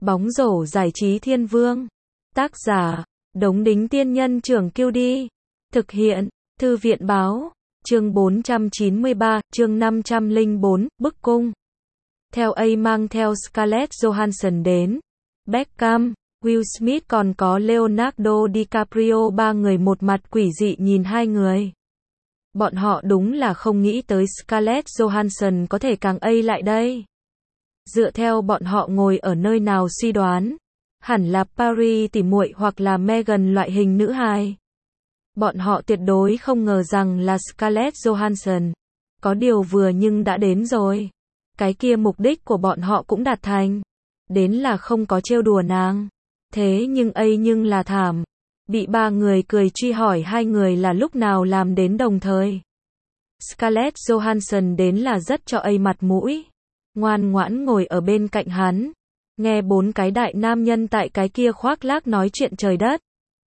Bóng rổ giải trí thiên vương. Tác giả, Đống Đính Tiên Nhân Trưởng Kiêu Đi. Thực hiện, Thư viện Báo. Chương 493, chương 504, Bức Cung. Theo A mang theo Scarlett Johansson đến. Beckham, Will Smith còn có Leonardo DiCaprio, ba người một mặt quỷ dị nhìn hai người. Bọn họ đúng là không nghĩ tới Scarlett Johansson có thể càng A lại đây. Dựa theo bọn họ ngồi ở nơi nào suy đoán, hẳn là Paris tỉ muội hoặc là Meghan loại hình nữ hài. Bọn họ tuyệt đối không ngờ rằng là Scarlett Johansson. Có điều vừa nhưng đã đến rồi. Cái kia mục đích của bọn họ cũng đạt thành. Đến là không có trêu đùa nàng. Thế nhưng A nhưng là thảm. Bị ba người cười truy hỏi hai người là lúc nào làm đến đồng thời. Scarlett Johansson đến là rất cho A mặt mũi. Ngoan ngoãn ngồi ở bên cạnh hắn. Nghe bốn cái đại nam nhân tại cái kia khoác lác nói chuyện trời đất.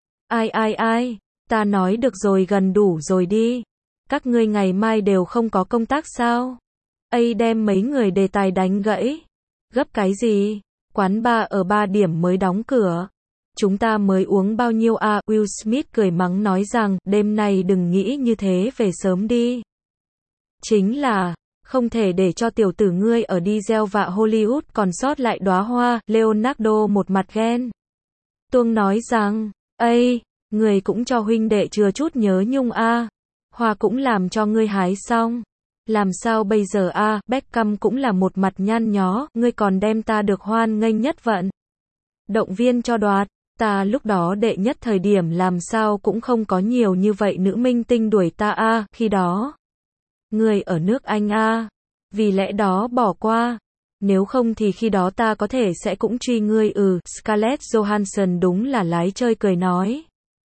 Ai, ta nói được rồi, gần đủ rồi đi. Các ngươi ngày mai đều không có công tác sao? A đem mấy người đề tài đánh gãy. Gấp cái gì? Quán bar ở 3 điểm mới đóng cửa. Chúng ta mới uống bao nhiêu à? Will Smith cười mắng nói rằng, đêm nay đừng nghĩ như thế, về sớm đi. Chính là, không thể để cho tiểu tử ngươi ở đi gieo vạ Hollywood còn sót lại đóa hoa. Leonardo một mặt ghen tuông nói rằng, người cũng cho huynh đệ chừa chút nhớ nhung a. Hoa cũng làm cho ngươi hái xong. Làm sao bây giờ a? Beckham cũng là một mặt nhăn nhó, ngươi còn đem ta được hoan nghênh nhất vận động viên cho đoạt. Ta lúc đó đệ nhất thời điểm làm sao cũng không có nhiều như vậy nữ minh tinh đuổi ta a, khi đó ngươi ở nước Anh a. Vì lẽ đó bỏ qua. Nếu không thì khi đó ta có thể sẽ cũng truy ngươi. Scarlett Johansson đúng là lái chơi cười nói.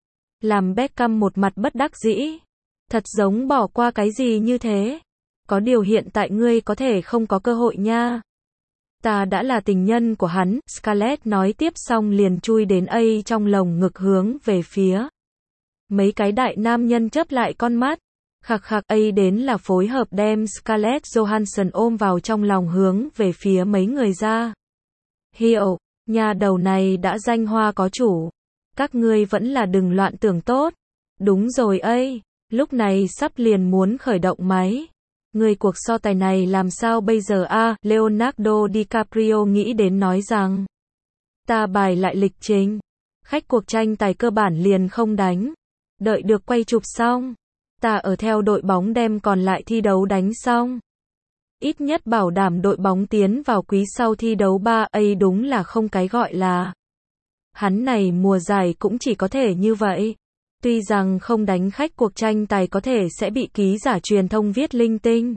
Làm Beckham một mặt bất đắc dĩ. Thật giống bỏ qua cái gì như thế. Có điều hiện tại ngươi có thể không có cơ hội nha. Ta đã là tình nhân của hắn. Scarlett nói tiếp xong liền chui đến A trong lồng ngực hướng về phía. Mấy cái đại nam nhân chớp lại con mắt. Khạc khạc. A đến là phối hợp đem Scarlett Johansson ôm vào trong lòng hướng về phía mấy người ra. Hiệu, nhà đầu này đã danh hoa có chủ. Các ngươi vẫn là đừng loạn tưởng tốt. Đúng rồi A, lúc này sắp liền muốn khởi động máy. Người cuộc so tài này làm sao bây giờ a? Leonardo DiCaprio nghĩ đến nói rằng. Ta bài lại lịch trình. Khách cuộc tranh tài cơ bản liền không đánh. Đợi được quay chụp xong. Ta ở theo đội bóng đem còn lại thi đấu đánh xong. Ít nhất bảo đảm đội bóng tiến vào quý sau thi đấu 3. A đúng là không cái gọi là. Hắn này mùa giải cũng chỉ có thể như vậy. Tuy rằng không đánh khách cuộc tranh tài có thể sẽ bị ký giả truyền thông viết linh tinh.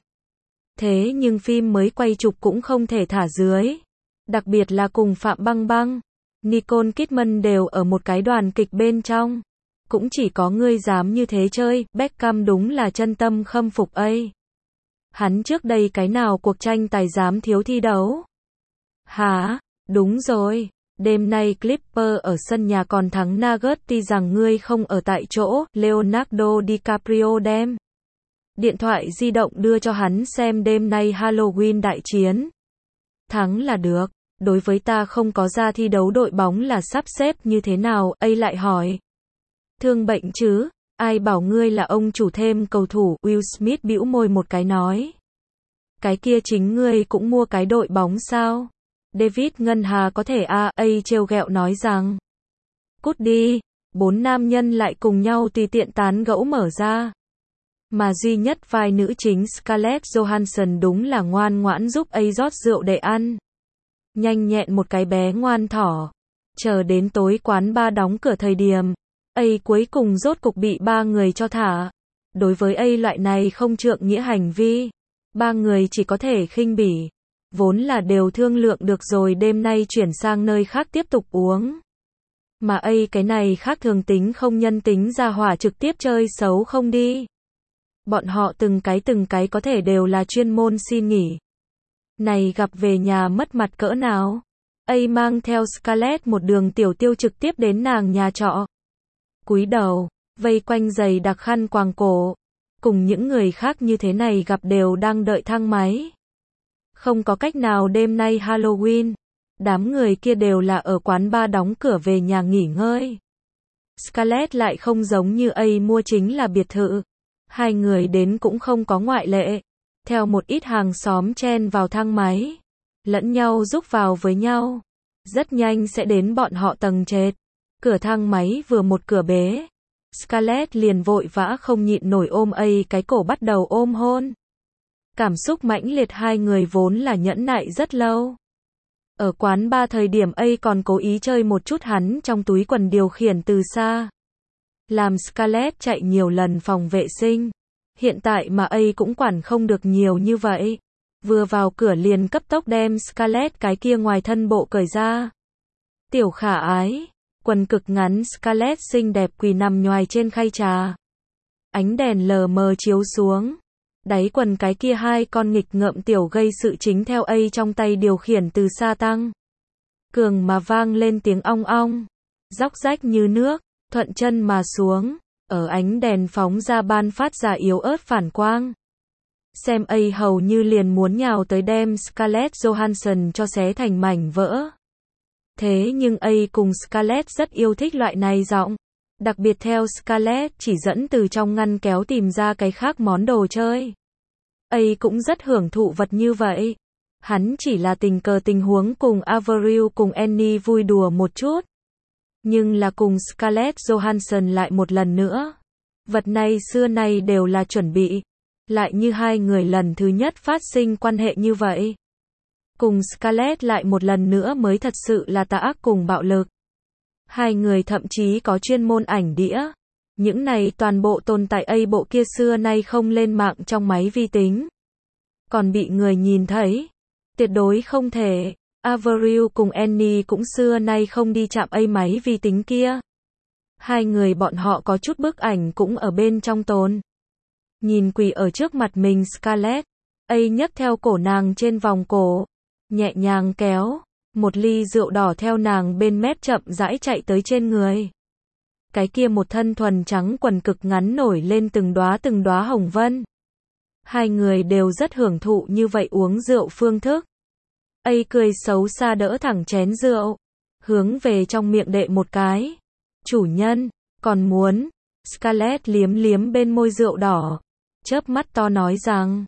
Thế nhưng phim mới quay chụp cũng không thể thả dưới. Đặc biệt là cùng Phạm Băng Băng, Nicole Kidman đều ở một cái đoàn kịch bên trong. Cũng chỉ có ngươi dám như thế chơi. Beckham đúng là chân tâm khâm phục A. Hắn trước đây cái nào cuộc tranh tài dám thiếu thi đấu? Hả? Đúng rồi. Đêm nay Clipper ở sân nhà còn thắng Nuggets, tuy rằng ngươi không ở tại chỗ. Leonardo DiCaprio đem điện thoại di động đưa cho hắn xem, đêm nay Halloween đại chiến. Thắng là được. Đối với ta không có ra thi đấu đội bóng là sắp xếp như thế nào? A lại hỏi. Thương bệnh chứ? Ai bảo ngươi là ông chủ thêm cầu thủ? Will Smith bĩu môi một cái nói. Cái kia chính ngươi cũng mua cái đội bóng sao? David Ngân Hà có thể a? A trêu ghẹo nói rằng. Cút đi. 4 nam nhân lại cùng nhau tùy tiện tán gẫu mở ra. Mà duy nhất vai nữ chính Scarlett Johansson đúng là ngoan ngoãn giúp A rót rượu để ăn. Nhanh nhẹn một cái bé ngoan thỏ. Chờ đến tối quán bar đóng cửa thời điểm. A cuối cùng rốt cục bị ba người cho thả. Đối với A loại này không trượng nghĩa hành vi, ba người chỉ có thể khinh bỉ. Vốn là đều thương lượng được rồi đêm nay chuyển sang nơi khác tiếp tục uống. Mà A cái này khác thường tính không nhân tính ra hỏa trực tiếp chơi xấu không đi. Bọn họ từng cái có thể đều là chuyên môn xin nghỉ. Này gặp về nhà mất mặt cỡ nào. A mang theo Scarlett một đường tiểu tiêu trực tiếp đến nàng nhà trọ. Cúi đầu, vây quanh giày đặc khăn quàng cổ. Cùng những người khác như thế này gặp đều đang đợi thang máy. Không có cách nào, đêm nay Halloween. Đám người kia đều là ở quán bar đóng cửa về nhà nghỉ ngơi. Scarlett lại không giống như A mua chính là biệt thự. Hai người đến cũng không có ngoại lệ. Theo một ít hàng xóm chen vào thang máy. Lẫn nhau giúp vào với nhau. Rất nhanh sẽ đến bọn họ tầng trệt. Cửa thang máy vừa một cửa bế. Scarlett liền vội vã không nhịn nổi ôm A cái cổ bắt đầu ôm hôn. Cảm xúc mãnh liệt hai người vốn là nhẫn nại rất lâu. Ở quán bar thời điểm A còn cố ý chơi một chút hắn trong túi quần điều khiển từ xa. Làm Scarlett chạy nhiều lần phòng vệ sinh. Hiện tại mà A cũng quản không được nhiều như vậy. Vừa vào cửa liền cấp tốc đem Scarlett cái kia ngoài thân bộ cởi ra. Tiểu khả ái. Quần cực ngắn Scarlett xinh đẹp quỳ nằm nhoài trên khay trà. Ánh đèn lờ mờ chiếu xuống. Đáy quần cái kia hai con nghịch ngợm tiểu gây sự chính theo A trong tay điều khiển từ xa tăng. Cường mà vang lên tiếng ong ong. Róc rách như nước, thuận chân mà xuống. Ở ánh đèn phóng ra ban phát ra yếu ớt phản quang. Xem A hầu như liền muốn nhào tới đem Scarlett Johansson cho xé thành mảnh vỡ. Thế nhưng A cùng Scarlett rất yêu thích loại này giọng. Đặc biệt theo Scarlett chỉ dẫn từ trong ngăn kéo tìm ra cái khác món đồ chơi. A cũng rất hưởng thụ vật như vậy. Hắn chỉ là tình cờ tình huống cùng Avril cùng Annie vui đùa một chút. Nhưng là cùng Scarlett Johansson lại một lần nữa. Vật này xưa nay đều là chuẩn bị. Lại như hai người lần thứ nhất phát sinh quan hệ như vậy. Cùng Scarlett lại một lần nữa mới thật sự là tà ác cùng bạo lực. Hai người thậm chí có chuyên môn ảnh đĩa. Những này toàn bộ tồn tại A bộ kia xưa nay không lên mạng trong máy vi tính. Còn bị người nhìn thấy. Tuyệt đối không thể. Avril cùng Annie cũng xưa nay không đi chạm A máy vi tính kia. Hai người bọn họ có chút bức ảnh cũng ở bên trong tồn. Nhìn quỳ ở trước mặt mình Scarlett. A nhấc theo cổ nàng trên vòng cổ. Nhẹ nhàng kéo. Một ly rượu đỏ theo nàng bên mép chậm rãi chạy tới trên người. Cái kia một thân thuần trắng quần cực ngắn nổi lên từng đóa hồng vân. Hai người đều rất hưởng thụ như vậy uống rượu phương thức. A cười xấu xa đỡ thẳng chén rượu. Hướng về trong miệng đệ một cái. Chủ nhân, còn muốn. Scarlett liếm liếm bên môi rượu đỏ. Chớp mắt to nói rằng.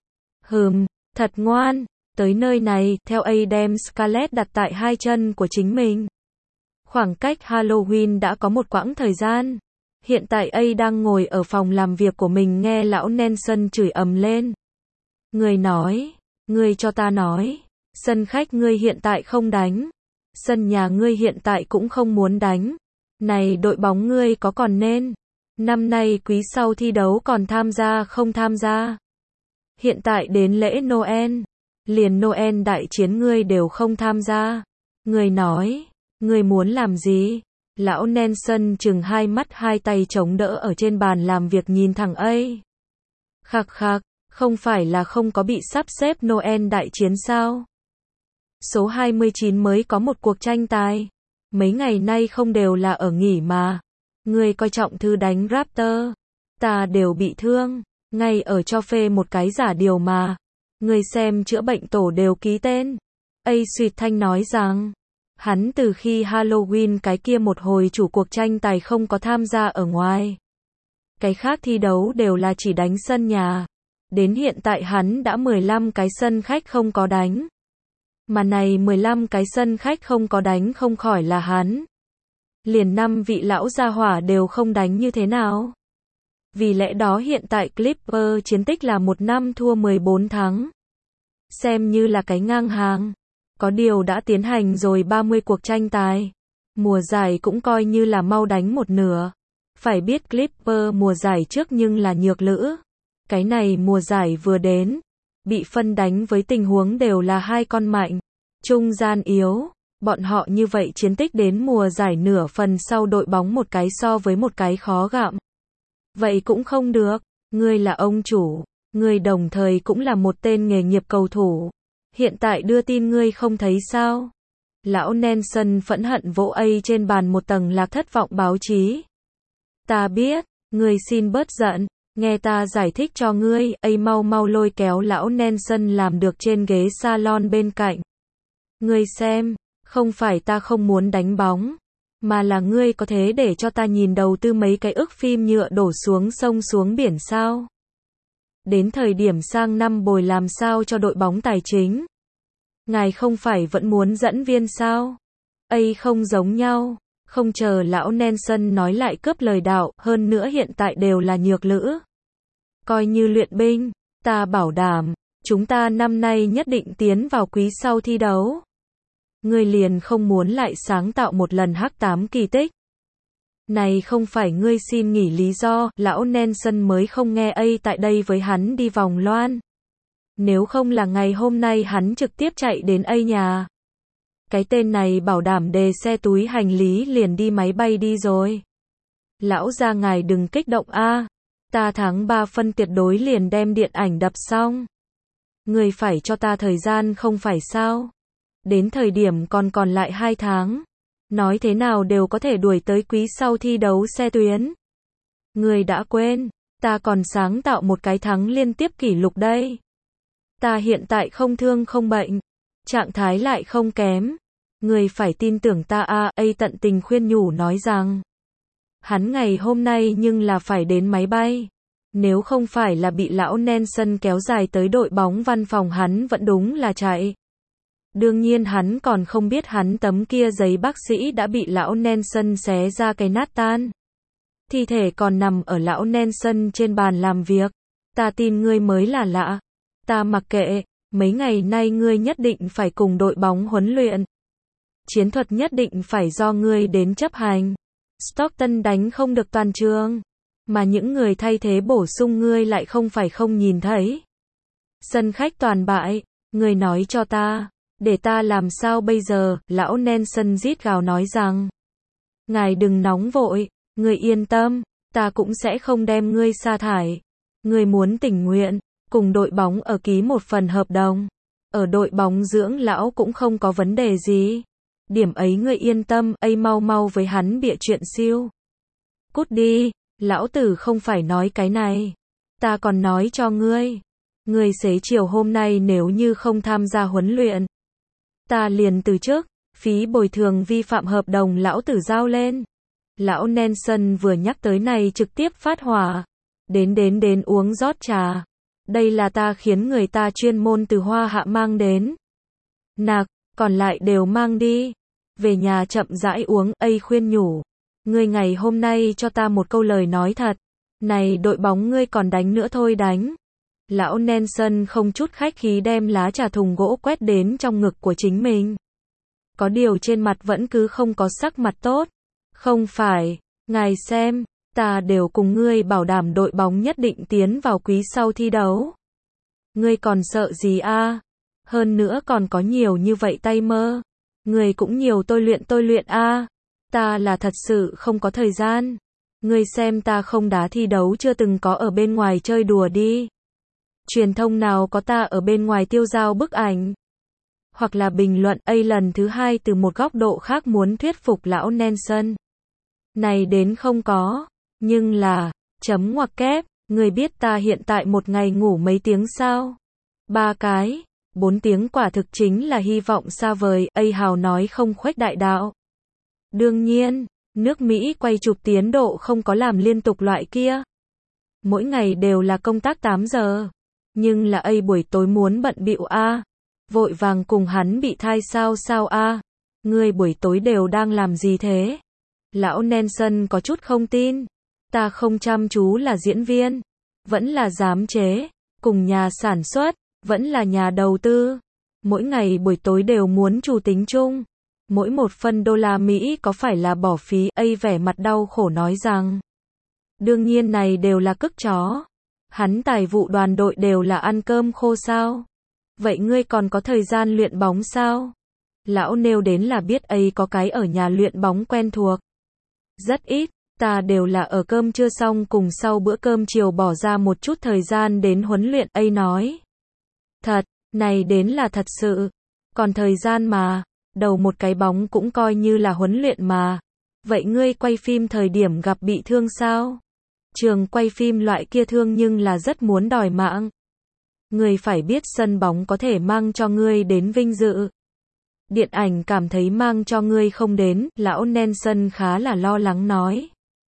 Thật ngoan. Tới nơi này, theo A đem Scarlett đặt tại hai chân của chính mình. Khoảng cách Halloween đã có một quãng thời gian. Hiện tại A đang ngồi ở phòng làm việc của mình nghe lão Nelson chửi ầm lên. Người nói, ngươi cho ta nói, sân khách ngươi hiện tại không đánh. Sân nhà ngươi hiện tại cũng không muốn đánh. Này đội bóng ngươi có còn nên. Năm nay quý sau thi đấu còn tham gia không tham gia. Hiện tại đến lễ Noel. Liền Noel đại chiến ngươi đều không tham gia. Ngươi nói, ngươi muốn làm gì? Lão Nelson chừng hai mắt hai tay chống đỡ ở trên bàn làm việc nhìn thẳng A. Khạc khạc, không phải là không có bị sắp xếp Noel đại chiến sao? Số 29 mới có một cuộc tranh tài. Mấy ngày nay không đều là ở nghỉ mà. Ngươi coi trọng thư đánh Raptor. Ta đều bị thương. Ngay ở cho phê một cái giả điều mà. Người xem chữa bệnh tổ đều ký tên. A suýt thanh nói rằng. Hắn từ khi Halloween cái kia một hồi chủ cuộc tranh tài không có tham gia ở ngoài. Cái khác thi đấu đều là chỉ đánh sân nhà. Đến hiện tại hắn đã 15 cái sân khách không có đánh. Mà này 15 cái sân khách không có đánh không khỏi là hắn. Liền 5 vị lão gia hỏa đều không đánh như thế nào. Vì lẽ đó hiện tại Clipper chiến tích là 1 năm thua 14 thắng. Xem như là cái ngang hàng. Có điều đã tiến hành rồi 30 cuộc tranh tài. Mùa giải cũng coi như là mau đánh một nửa. Phải biết Clipper mùa giải trước nhưng là nhược lữ. Cái này mùa giải vừa đến. Bị phân đánh với tình huống đều là hai con mạnh. Trung gian yếu. Bọn họ như vậy chiến tích đến mùa giải nửa phần sau đội bóng một cái so với một cái khó gặm. Vậy cũng không được. Ngươi là ông chủ. Ngươi đồng thời cũng là một tên nghề nghiệp cầu thủ. Hiện tại đưa tin ngươi không thấy sao? Lão Nelson phẫn hận vỗ A trên bàn một tầng lạc thất vọng báo chí. Ta biết, ngươi xin bớt giận, nghe ta giải thích cho ngươi. A mau mau lôi kéo lão Nelson làm được trên ghế salon bên cạnh. Ngươi xem, Không phải ta không muốn đánh bóng, mà là ngươi có thế để cho ta nhìn đầu tư mấy cái ức phim nhựa đổ xuống sông xuống biển sao? Đến thời điểm sang năm bồi làm sao cho đội bóng tài chính? Ngài không phải vẫn muốn dẫn viên sao? Ấy không giống nhau. Không chờ lão Nelson nói lại cướp lời đạo, hơn nữa hiện tại đều là nhược lữ. Coi như luyện binh, ta bảo đảm, chúng ta năm nay nhất định tiến vào quý sau thi đấu. Ngươi liền không muốn lại sáng tạo một lần hắc tám kỳ tích. Này không phải ngươi xin nghỉ lý do, lão Nelson mới không nghe ấy tại đây với hắn đi vòng loan. Nếu không là ngày hôm nay hắn trực tiếp chạy đến ấy nhà. Cái tên này bảo đảm đề xe túi hành lý liền đi máy bay đi rồi. Lão gia ngài đừng kích động a, ta tháng 3 phân tuyệt đối liền đem điện ảnh đập xong. Người phải cho ta thời gian không phải sao? Đến thời điểm còn lại 2 tháng. Nói thế nào đều có thể đuổi tới quý sau thi đấu xe tuyến. Người đã quên, ta còn sáng tạo một cái thắng liên tiếp kỷ lục đây. Ta hiện tại không thương không bệnh, trạng thái lại không kém. Người phải tin tưởng ta a, ấy tận tình khuyên nhủ nói rằng. Hắn ngày hôm nay nhưng là phải đến máy bay. Nếu không phải là bị lão Nelson kéo dài tới đội bóng văn phòng hắn vẫn đúng là chạy. Đương nhiên hắn còn không biết hắn tấm kia giấy bác sĩ đã bị lão Nelson xé ra cái nát tan. Thi thể còn nằm ở lão Nelson trên bàn làm việc. Ta tin ngươi mới là lạ. Ta mặc kệ, mấy ngày nay ngươi nhất định phải cùng đội bóng huấn luyện. Chiến thuật nhất định phải do ngươi đến chấp hành. Stockton đánh không được toàn trường, mà những người thay thế bổ sung ngươi lại không phải không nhìn thấy. Sân khách toàn bại, ngươi nói cho ta, để ta làm sao bây giờ? Lão Nelson rít gào nói rằng, ngài đừng nóng vội, ngươi yên tâm, ta cũng sẽ không đem ngươi sa thải. Ngươi muốn tình nguyện, cùng đội bóng ở ký một phần hợp đồng. Ở đội bóng dưỡng lão cũng không có vấn đề gì. Điểm ấy ngươi yên tâm, ấy mau mau với hắn bịa chuyện siêu. Cút đi, lão tử không phải nói cái này. Ta còn nói cho ngươi. Ngươi xế chiều hôm nay nếu như không tham gia huấn luyện. Ta liền từ chức, phí bồi thường vi phạm hợp đồng lão tử giao lên. Lão Nelson vừa nhắc tới này trực tiếp phát hỏa. Đến uống rót trà. Đây là ta khiến người ta chuyên môn từ Hoa Hạ mang đến. Nạc, còn lại đều mang đi. Về nhà chậm rãi uống, ấy khuyên nhủ. Ngươi ngày hôm nay cho ta một câu lời nói thật. Này đội bóng ngươi còn đánh nữa thôi đánh. Lão Nelson không chút khách khí đem lá trà thùng gỗ quét đến trong ngực của chính mình. Có điều trên mặt vẫn cứ không có sắc mặt tốt. Không phải, ngài xem, ta đều cùng ngươi bảo đảm đội bóng nhất định tiến vào quý sau thi đấu. Ngươi còn sợ gì a? Hơn nữa còn có nhiều như vậy tay mơ. Ngươi cũng nhiều tôi luyện a. Ta là thật sự không có thời gian. Ngươi xem ta không đá thi đấu chưa từng có ở bên ngoài chơi đùa đi. Truyền thông nào có ta ở bên ngoài tiêu dao bức ảnh. Hoặc là bình luận ấy lần thứ hai từ một góc độ khác muốn thuyết phục lão Nelson. Này đến không có. Nhưng là, chấm ngoặc kép, ngươi biết ta hiện tại một ngày ngủ mấy tiếng sao? 3 cái, 4 tiếng quả thực chính là hy vọng xa vời, ấy hào nói không khuếch đại đạo. Đương nhiên, nước Mỹ quay chụp tiến độ không có làm liên tục loại kia. Mỗi ngày đều là công tác 8 giờ. Nhưng là ấy buổi tối muốn bận bịu a. Vội vàng cùng hắn bị thai sao a. Ngươi buổi tối đều đang làm gì thế? Lão Nelson có chút không tin. Ta không chăm chú là diễn viên, vẫn là giám chế, cùng nhà sản xuất, vẫn là nhà đầu tư. Mỗi ngày buổi tối đều muốn chủ tính chung. Mỗi một phân đô la Mỹ có phải là bỏ phí, ấy vẻ mặt đau khổ nói rằng. Đương nhiên này đều là cức chó. Hắn tài vụ đoàn đội đều là ăn cơm khô sao? Vậy ngươi còn có thời gian luyện bóng sao? Lão nêu đến là biết ấy có cái ở nhà luyện bóng quen thuộc. Rất ít. Ta đều là ở cơm trưa xong cùng sau bữa cơm chiều bỏ ra một chút thời gian đến huấn luyện, ấy nói. Thật, này đến là thật sự. Còn thời gian mà, đầu một cái bóng cũng coi như là huấn luyện mà. Vậy ngươi quay phim thời điểm gặp bị thương sao? Trường quay phim loại kia thương nhưng là rất muốn đòi mạng. Ngươi phải biết sân bóng có thể mang cho ngươi đến vinh dự. Điện ảnh cảm thấy mang cho ngươi không đến, lão Nelson khá là lo lắng nói.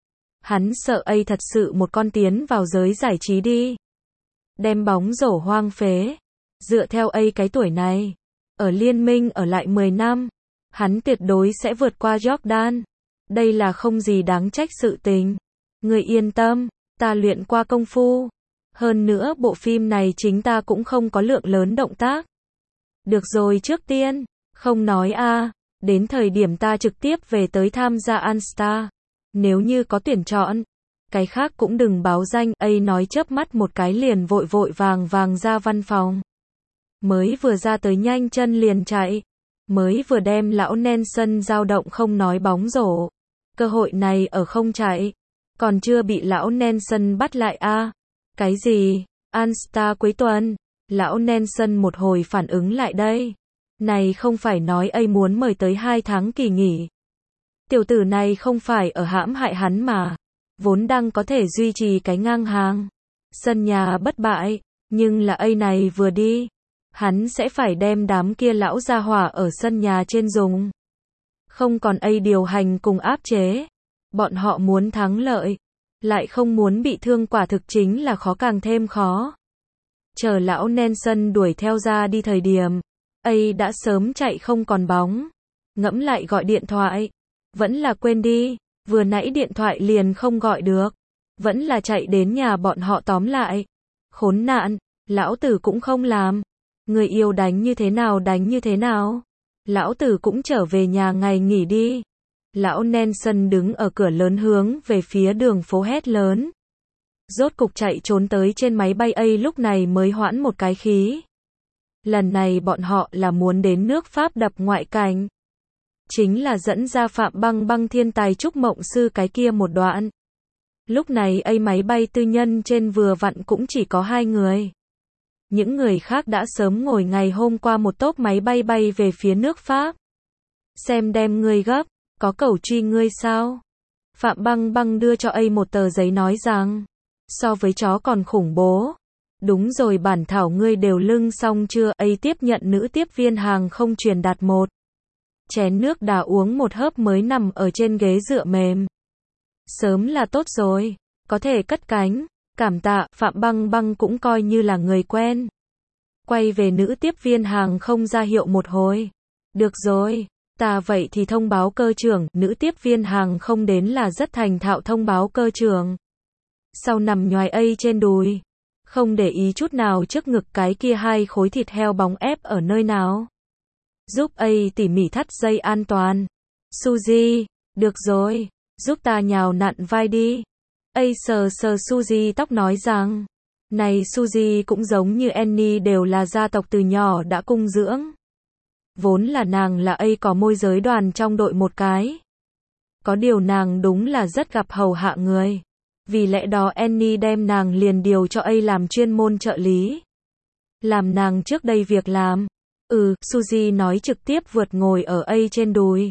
Hắn sợ A thật sự một con tiến vào giới giải trí đi. Đem bóng rổ hoang phế. Dựa theo A cái tuổi này, ở liên minh ở lại 10 năm, hắn tuyệt đối sẽ vượt qua Jordan. Đây là không gì đáng trách sự tình. Ngươi yên tâm, ta luyện qua công phu. Hơn nữa bộ phim này chính ta cũng không có lượng lớn động tác. Được rồi, trước tiên, không nói đến thời điểm ta trực tiếp về tới tham gia All Star. Nếu như có tuyển chọn, cái khác cũng đừng báo danh. A nói chớp mắt một cái liền vội vội vàng ra văn phòng. Mới vừa ra tới nhanh chân liền chạy. Mới vừa đem lão Nelson dao động không nói bóng rổ. Cơ hội này ở không chạy. Còn chưa bị lão Nelson bắt lại Cái gì? All Star cuối tuần. Lão Nelson một hồi phản ứng lại đây. Này không phải nói A muốn mời tới 2 tháng kỳ nghỉ. Tiểu tử này không phải ở hãm hại hắn mà. Vốn đang có thể duy trì cái ngang hàng. Sân nhà bất bại. Nhưng là A này vừa đi. Hắn sẽ phải đem đám kia lão gia hỏa ở sân nhà trên dùng. Không còn A điều hành cùng áp chế. Bọn họ muốn thắng lợi. Lại không muốn bị thương, quả thực chính là khó càng thêm khó. Chờ lão Nelson đuổi theo ra đi thời điểm. A đã sớm chạy không còn bóng. Ngẫm lại gọi điện thoại. Vẫn là quên đi. Vừa nãy điện thoại liền không gọi được. Vẫn là chạy đến nhà bọn họ tóm lại. Khốn nạn. Lão tử cũng không làm. Người yêu đánh như thế nào. Lão tử cũng trở về nhà ngày nghỉ đi. Lão Nelson đứng ở cửa lớn hướng về phía đường phố hét lớn. Rốt cục chạy trốn tới trên máy bay. A lúc này mới hoãn một cái khí. Lần này bọn họ là muốn đến nước Pháp đập ngoại cảnh. Chính là dẫn ra Phạm Băng Băng thiên tài trúc mộng sư cái kia một đoạn. Lúc này A máy bay tư nhân trên vừa vặn cũng chỉ có 2 người. Những người khác đã sớm ngồi ngày hôm qua một tốp máy bay bay về phía nước Pháp. Xem đem ngươi gấp, có cầu truy ngươi sao? Phạm Băng Băng đưa cho A một tờ giấy nói rằng, so với chó còn khủng bố. Đúng rồi, bản thảo ngươi đều lưng xong chưa? A tiếp nhận nữ tiếp viên hàng không truyền đạt một chén nước đá uống một hớp mới nằm ở trên ghế dựa mềm. Sớm là tốt rồi, có thể cất cánh. Cảm tạ. Phạm Băng Băng cũng coi như là người quen. Quay về nữ tiếp viên hàng không ra hiệu một hồi. Được rồi, ta vậy thì thông báo cơ trưởng. Nữ tiếp viên hàng không đến là rất thành thạo thông báo cơ trưởng. Sau nằm nhoài A trên đùi. Không để ý chút nào trước ngực cái kia 2 khối thịt heo bóng ép ở nơi nào. Giúp A tỉ mỉ thắt dây an toàn. Suzy, được rồi, giúp ta nhào nặn vai đi. A sờ Suzy tóc nói rằng, này Suzy cũng giống như Annie đều là gia tộc từ nhỏ đã cung dưỡng. Vốn là nàng là A có môi giới đoàn trong đội một cái. Có điều nàng đúng là rất gặp hầu hạ người. Vì lẽ đó Annie đem nàng liền điều cho A làm chuyên môn trợ lý. Làm nàng trước đây việc làm. Suzy nói trực tiếp vượt ngồi ở A trên đùi.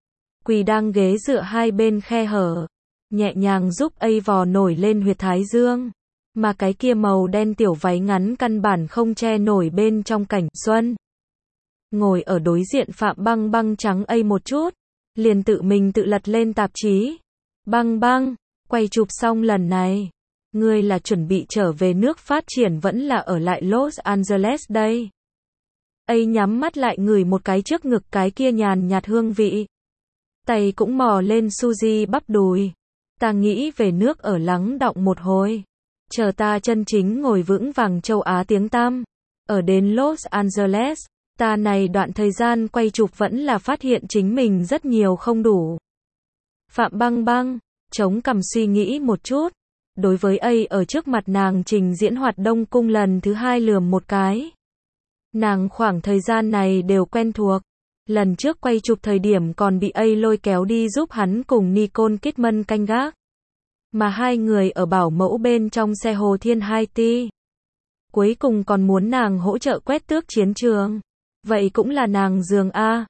Quỳ đang ghế dựa hai bên khe hở. Nhẹ nhàng giúp A vò nổi lên huyệt thái dương. Mà cái kia màu đen tiểu váy ngắn căn bản không che nổi bên trong cảnh xuân. Ngồi ở đối diện Phạm Băng Băng trắng A một chút. Liền tự mình tự lật lên tạp chí. Băng Băng, quay chụp xong lần này. Ngươi là chuẩn bị trở về nước phát triển vẫn là ở lại Los Angeles đây? A nhắm mắt lại ngửi một cái trước ngực cái kia nhàn nhạt hương vị. Tay cũng mò lên Suzy bắp đùi. Ta nghĩ về nước ở lắng đọng một hồi. Chờ ta chân chính ngồi vững vàng châu Á tiếng tăm. Ở đến Los Angeles, ta này đoạn thời gian quay chụp vẫn là phát hiện chính mình rất nhiều không đủ. Phạm Băng Băng, chống cằm suy nghĩ một chút. Đối với A ở trước mặt nàng trình diễn hoạt Đông Cung lần thứ 2 lườm một cái. Nàng khoảng thời gian này đều quen thuộc. Lần trước quay chụp thời điểm còn bị A lôi kéo đi giúp hắn cùng Nicole Kidman canh gác. Mà 2 người ở bảo mẫu bên trong xe Hồ Thiên Haiti. Cuối cùng còn muốn nàng hỗ trợ quét tước chiến trường. Vậy cũng là nàng giường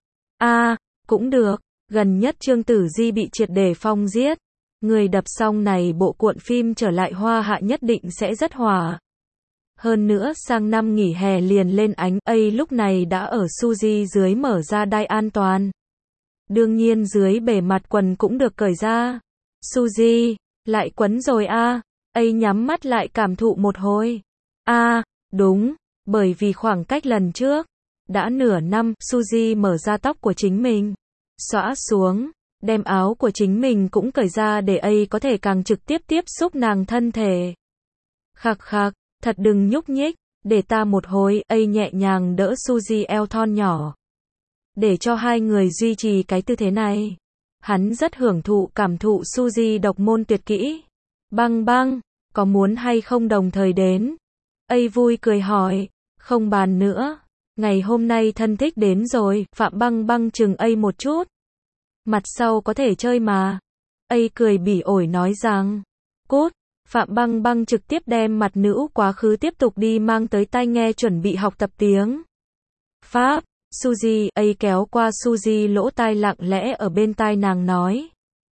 cũng được. Gần nhất Trương Tử Di bị triệt để phong giết. Người đập xong này bộ cuộn phim trở lại Hoa Hạ nhất định sẽ rất hỏa. Hơn nữa sang năm nghỉ hè liền lên ánh A lúc này đã ở Suzy dưới mở ra đai an toàn. Đương nhiên dưới bề mặt quần cũng được cởi ra. Suzy, lại quấn rồi a. A nhắm mắt lại cảm thụ một hồi. Đúng, bởi vì khoảng cách lần trước đã nửa năm, Suzy mở ra tóc của chính mình, xõa xuống, đem áo của chính mình cũng cởi ra để A có thể càng trực tiếp tiếp xúc nàng thân thể. Khạc khạc, thật đừng nhúc nhích, để ta một hồi. A nhẹ nhàng đỡ Suzy eo thon nhỏ, để cho hai người duy trì cái tư thế này. Hắn rất hưởng thụ cảm thụ Suzy độc môn tuyệt kỹ. Băng băng, có muốn hay không đồng thời đến? A vui cười hỏi. Không bàn nữa, ngày hôm nay thân thích đến rồi. Phạm băng băng chừng A một chút. Mặt sau có thể chơi mà. A cười bỉ ổi nói rằng, cút. Phạm băng băng trực tiếp đem mặt nữ quá khứ tiếp tục đi mang tới tai nghe chuẩn bị học tập tiếng Pháp. Suzy, A kéo qua Suzy lỗ tai lặng lẽ ở bên tai nàng nói.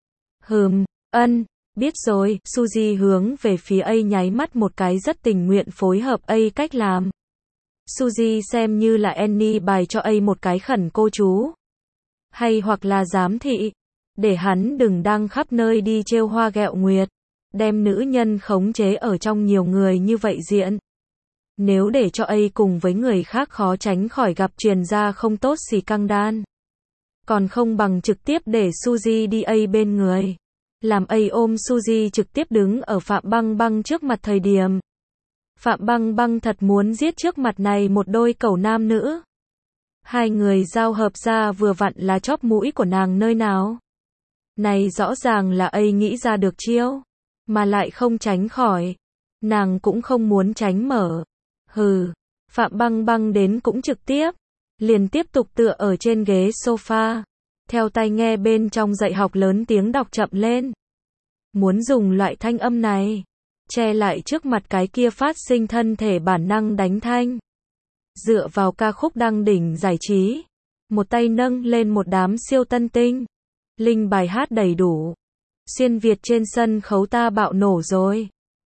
Ân, biết rồi. Suzy hướng về phía A nháy mắt một cái rất tình nguyện phối hợp A cách làm. Suzy xem như là Annie bài cho A một cái khẩn cô chú. Hay hoặc là giám thị. Để hắn đừng đang khắp nơi đi trêu hoa ghẹo nguyệt. Đem nữ nhân khống chế ở trong nhiều người như vậy diện. Nếu để cho A cùng với người khác khó tránh khỏi gặp truyền ra không tốt xì căng đan. Còn không bằng trực tiếp để Suzy đi A bên người. Làm A ôm Suzy trực tiếp đứng ở Phạm băng băng trước mặt thời điểm. Phạm băng băng thật muốn giết trước mặt này một đôi cẩu nam nữ. Hai người giao hợp ra vừa vặn là chóp mũi của nàng nơi nào. Này rõ ràng là A nghĩ ra được chiêu. Mà lại không tránh khỏi. Nàng cũng không muốn tránh mở. Phạm băng băng đến cũng trực tiếp. Liền tiếp tục tựa ở trên ghế sofa. Theo tai nghe bên trong dạy học lớn tiếng đọc chậm lên. Muốn dùng loại thanh âm này. Che lại trước mặt cái kia phát sinh thân thể bản năng đánh thanh. Dựa vào ca khúc đăng đỉnh giải trí. Một tay nâng lên một đám siêu tân tinh. Linh bài hát đầy đủ. Xuyên Việt trên sân khấu ta bạo nổ rồi.